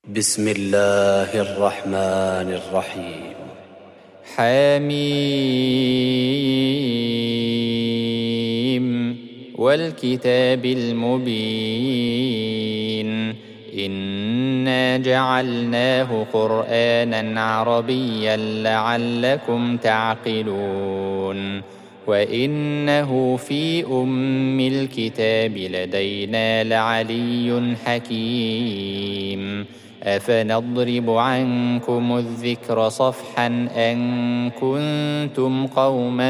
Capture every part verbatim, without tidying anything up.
بسم الله الرحمن الرحيم. حميم والكتاب المبين إنا جعلناه قرآنا عربيا لعلكم تعقلون وإنه في أم الكتاب لدينا لعلي حكيم أفنضرب عنكم الذكر صفحا أن كنتم قوما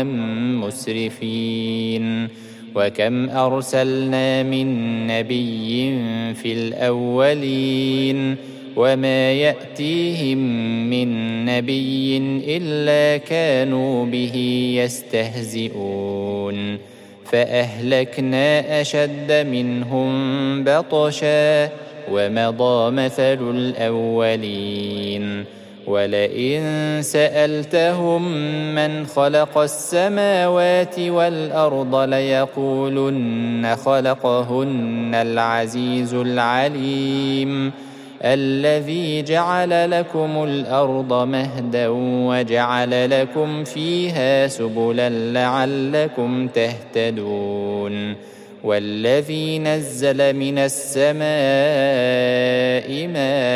مسرفين وكم أرسلنا من نبي في الأولين وما يأتيهم من نبي إلا كانوا به يستهزئون فأهلكنا أشد منهم بطشا ومضى مثل الأولين ولئن سألتهم من خلق السماوات والأرض ليقولن خلقهن العزيز العليم الذي جعل لكم الأرض مهدا وجعل لكم فيها سبلا لعلكم تهتدون والذي نزل من السماء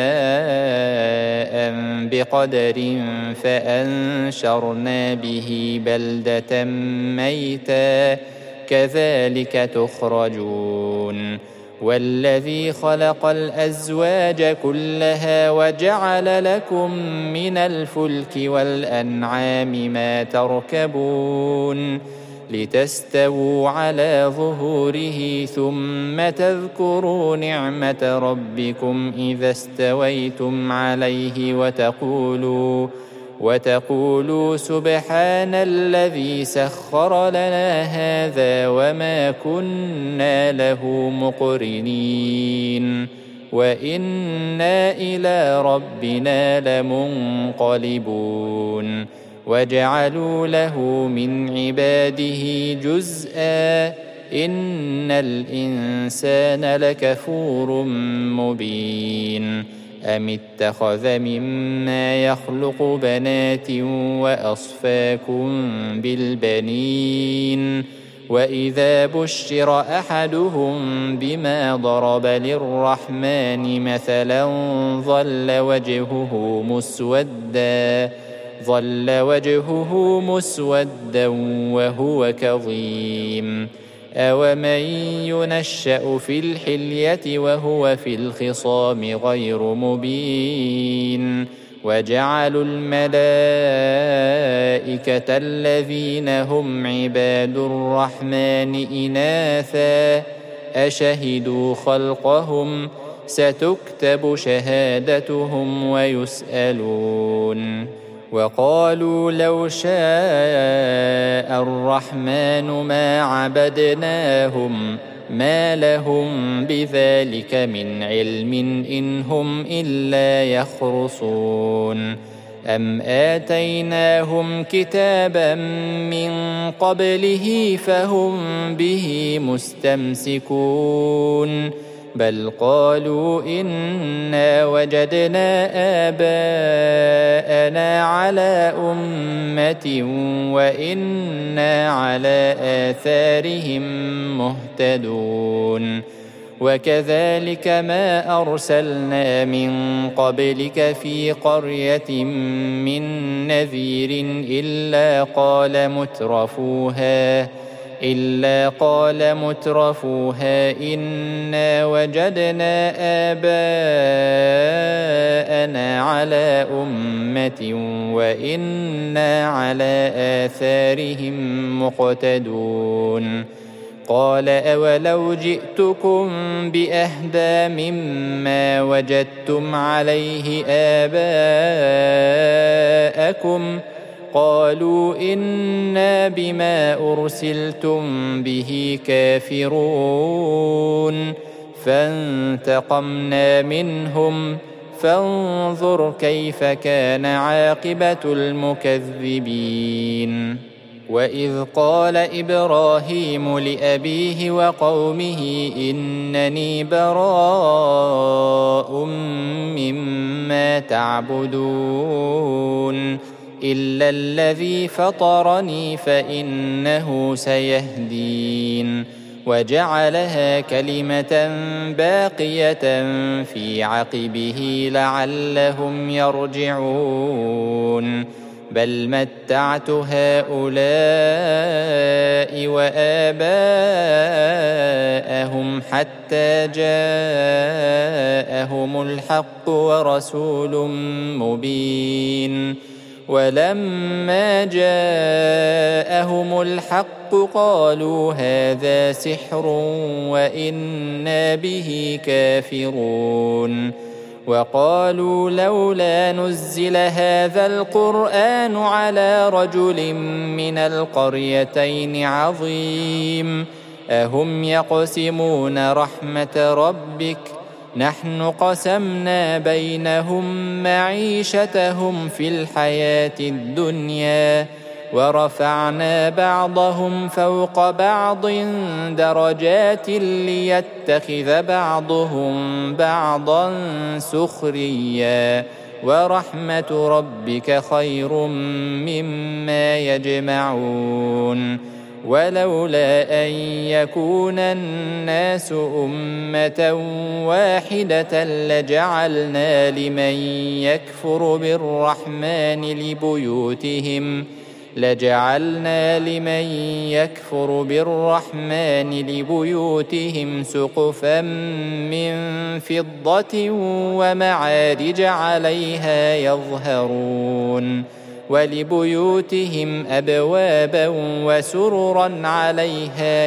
ماء بقدر فأنشرنا به بلدة ميتا كذلك تخرجون والذي خلق الأزواج كلها وجعل لكم من الفلك والأنعام ما تركبون لتستووا على ظهوره ثم تذكروا نعمة ربكم إذا استويتم عليه وتقولوا وتقولوا سبحان الذي سخر لنا هذا وما كنا له مقرنين وإنا إلى ربنا لمنقلبون وجعلوا له من عباده جزءا إن الإنسان لكفور مبين أم اتخذ مما يخلق بنات وأصفاكم بالبنين وإذا بشر أحدهم بما ضرب للرحمن مثلا ظل وجهه مسودا ظل وجهه مسودا وهو كظيم أومن ينشأ في الحلية وهو في الخصام غير مبين وجعلوا الملائكة الذين هم عباد الرحمن إناثا أشهدوا خلقهم ستكتب شهادتهم ويسألون وقالوا لو شاء الرحمن ما عبدناهم ما لهم بذلك من علم إن هم إلا يخرصون أم آتيناهم كتابا من قبله فهم به مستمسكون بل قالوا إنا وجدنا آباءنا على أمة وإنا على آثارهم مهتدون وكذلك ما أرسلنا من قبلك في قرية من نذير إلا قال مترفوها إلا قال مترفوها إنا وجدنا آباءنا على أمة وإنا على آثارهم مقتدون قال أولو جئتكم بأهدى مما وجدتم عليه آباءكم قالوا إنا بما أرسلتم به كافرون فانتقمنا منهم فانظر كيف كان عاقبة المكذبين وإذ قال إبراهيم لأبيه وقومه إنني براء مما تعبدون إلا الذي فطرني فإنه سيهدين وجعلها كلمة باقية في عقبه لعلهم يرجعون بل متعت هؤلاء وآباءهم حتى جاءهم الحق ورسول مبين ولما جاءهم الحق قالوا هذا سحر وإنا به كافرون وقالوا لولا نزل هذا القرآن على رجل من القريتين عظيم أهم يقسمون رحمة ربك نحن قسمنا بينهم معيشتهم في الحياة الدنيا ورفعنا بعضهم فوق بعض درجات ليتخذ بعضهم بعضا سخريا ورحمة ربك خير مما يجمعون ولولا أن يكون الناس أمة واحدة لجعلنا لمن يكفر بالرحمن لبيوتهم لجعلنا لمن يكفر بالرحمن لبيوتهم سقفا من فضة ومعارج عليها يظهرون ولبيوتهم أبوابا وسررا عليها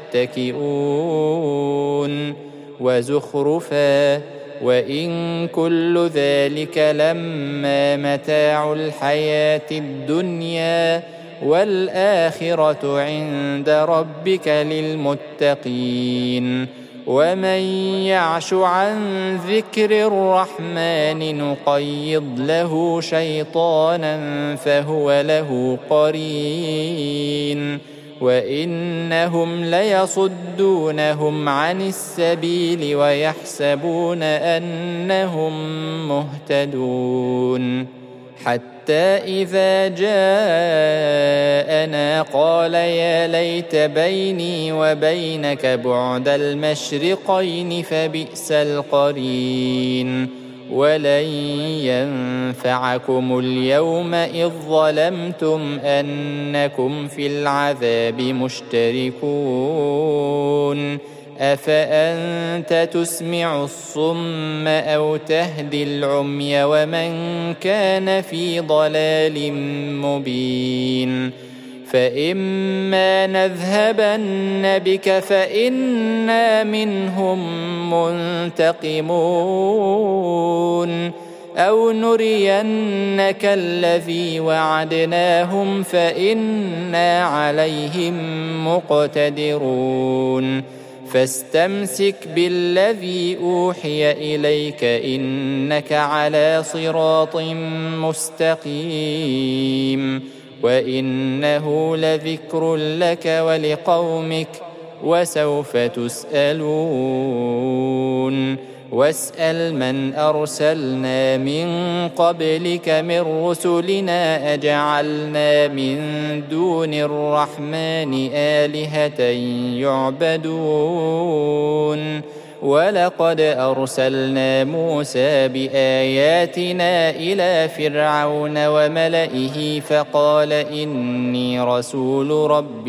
يتكئون وزخرفا وإن كل ذلك لما متاع الحياة الدنيا والآخرة عند ربك للمتقين ومن يعش عن ذكر الرحمن نقيض له شيطانا فهو له قرين وإنهم ليصدونهم عن السبيل ويحسبون أنهم مهتدون حتى إذا جاءنا قال يا ليت بيني وبينك بعد المشرقين فبئس القرين ولن ينفعكم اليوم إذ ظلمتم أنكم في العذاب مشتركون أفأنت تسمع الصم أو تهدي العمي ومن كان في ضلال مبين فإما نذهبن بك فإنا منهم منتقمون أو نرينك الذي وعدناهم فإنا عليهم مقتدرون فاستمسك بالذي أوحي إليك إنك على صراط مستقيم وإنه لذكر لك ولقومك وسوف تسألون واسأل من أرسلنا من قبلك من رسلنا أجعلنا من دون الرحمن آلهة يعبدون ولقد أرسلنا موسى بآياتنا إلى فرعون وملئه فقال إني رسول رب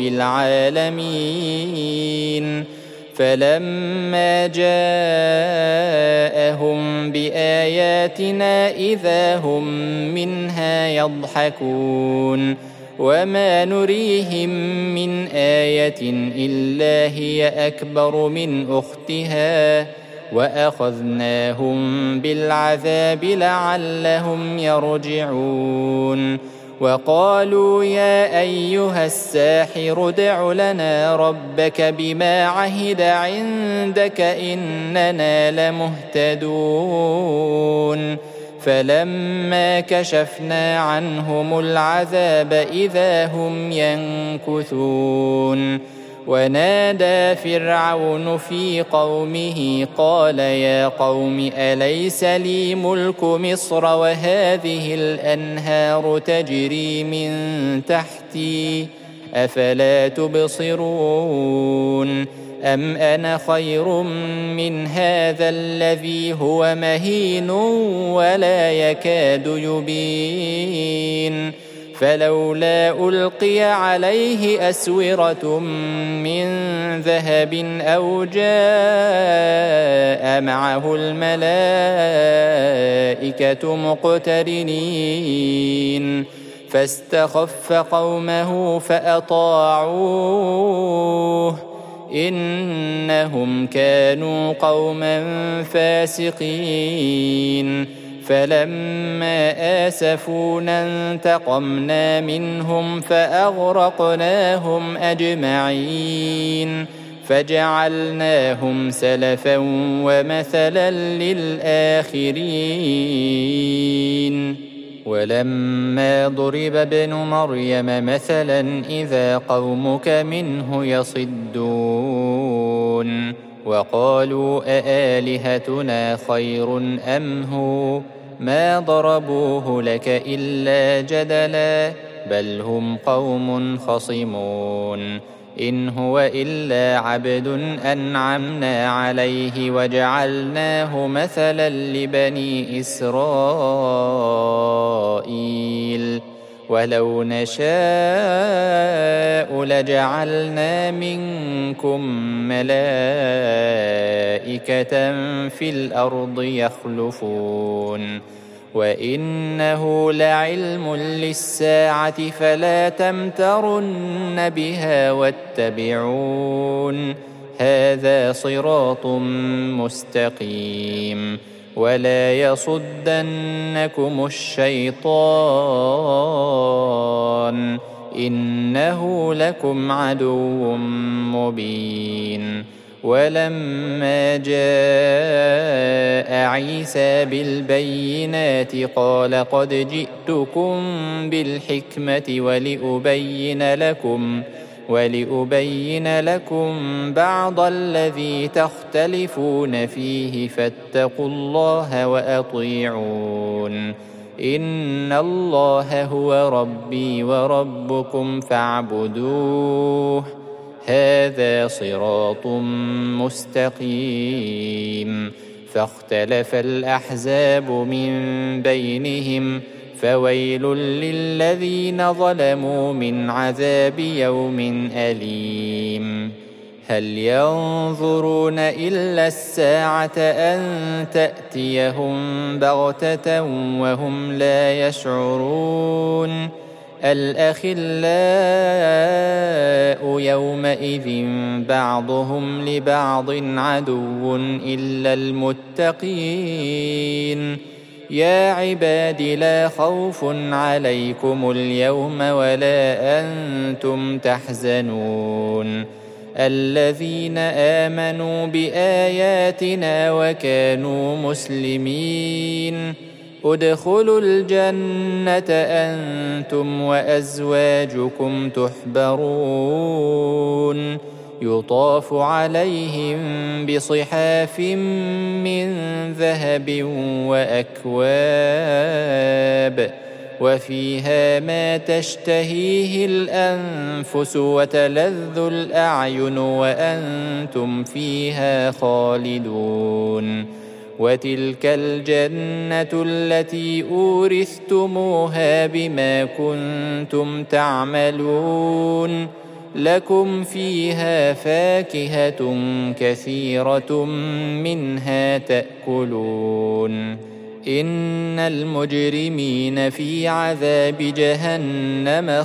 العالمين فلما جاءهم بآياتنا إذا هم منها يضحكون وما نريهم من آية إلا هي أكبر من أختها وأخذناهم بالعذاب لعلهم يرجعون وقالوا يا أيها الساحر ادع لنا ربك بما عهد عندك إننا لمهتدون فلما كشفنا عنهم العذاب إذا هم ينكثون ونادى فرعون في قومه قال يا قوم أليس لي ملك مصر وهذه الأنهار تجري من تحتي أفلا تبصرون أم أنا خير من هذا الذي هو مهين ولا يكاد يبين فلولا ألقي عليه أسورة من ذهب أو جاء معه الملائكة مقترنين فاستخف قومه فأطاعوه إنهم كانوا قوما فاسقين فلما آسفونا انتقمنا منهم فأغرقناهم أجمعين فجعلناهم سلفا ومثلا للآخرين ولما ضرب ابن مريم مثلا إذا قومك منه يصدون وقالوا أآلهتنا خير أم هو ما ضربوه لك إلا جدلا بل هم قوم خصمون إن هو إلا عبد أنعمنا عليه وجعلناه مثلا لبني إسرائيل ولو نشاء لجعلنا منكم ملائكة في الأرض يخلفون وإنه لعلم للساعة فلا تمترن بها واتبعون هذا صراط مستقيم ولا يصدنكم الشيطان إنه لكم عدو مبين ولما جاء عيسى بالبينات قال قد جئتكم بالحكمة ولأبين لكم ولأبين لكم بعض الذي تختلفون فيه فاتقوا الله وأطيعون إن الله هو ربي وربكم فاعبدوه هذا صراط مستقيم فاختلف الأحزاب من بينهم فويل للذين ظلموا من عذاب يوم أليم هل ينظرون إلا الساعة أن تأتيهم بغتة وهم لا يشعرون الأخلاء يومئذ بعضهم لبعض عدو إلا المتقين يا عباد لا خوف عليكم اليوم ولا أنتم تحزنون الذين آمنوا بآياتنا وكانوا مسلمين ادخلوا الجنة أنتم وأزواجكم تحبرون يطاف عليهم بصحاف من ذهب وأكواب وفيها ما تشتهيه الأنفس وتلذ الأعين وأنتم فيها خالدون وتلك الجنة التي أورثتموها بما كنتم تعملون لكم فيها فاكهة كثيرة منها تأكلون إن المجرمين في عذاب جهنم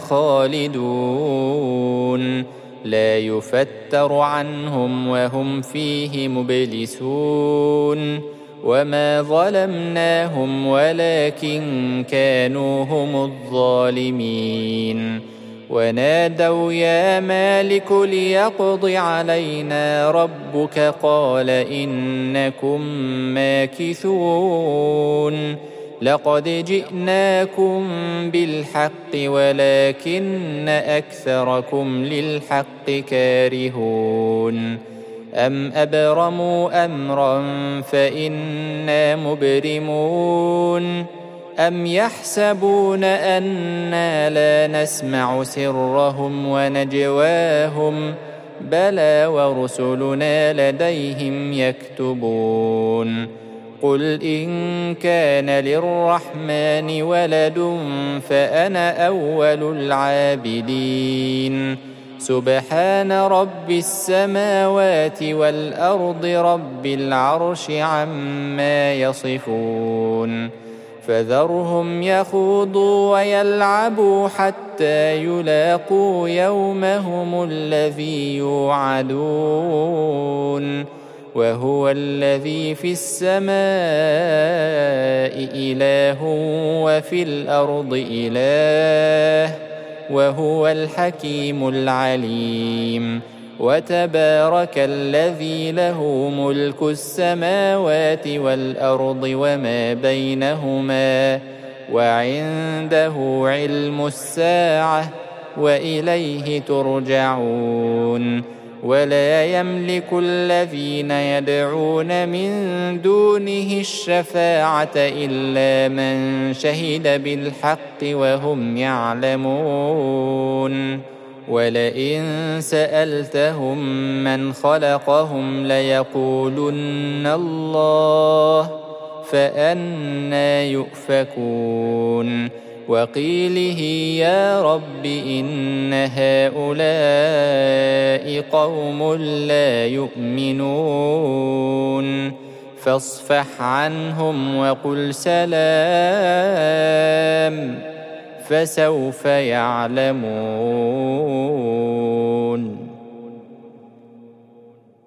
خالدون لا يفتر عنهم وهم فيه مبلسون وما ظلمناهم ولكن كانوا هم الظالمين ونادوا يا مالك ليقض علينا ربك قال إنكم ماكثون لقد جئناكم بالحق ولكن أكثركم للحق كارهون أم أبرموا أمرا فإنا مبرمون أم يحسبون أنا لا نسمع سرهم ونجواهم بلى ورسلنا لديهم يكتبون قل إن كان للرحمن ولد فأنا أول العابدين سبحان رب السماوات والأرض رب العرش عما يصفون فذرهم يخوضوا ويلعبوا حتى يلاقوا يومهم الذي يوعدون وهو الذي في السماء إله وفي الأرض إله وهو الحكيم العليم وتبارك الذي له ملك السماوات والأرض وما بينهما وعنده علم الساعة وإليه ترجعون ولا يملك الذين يدعون من دونه الشفاعة إلا من شهد بالحق وهم يعلمون ولئن سألتهم من خلقهم ليقولن الله فأنى يؤفكون وقيله يا رب إن هؤلاء قوم لا يؤمنون فاصفح عنهم وقل سلام فسوف يعلمون.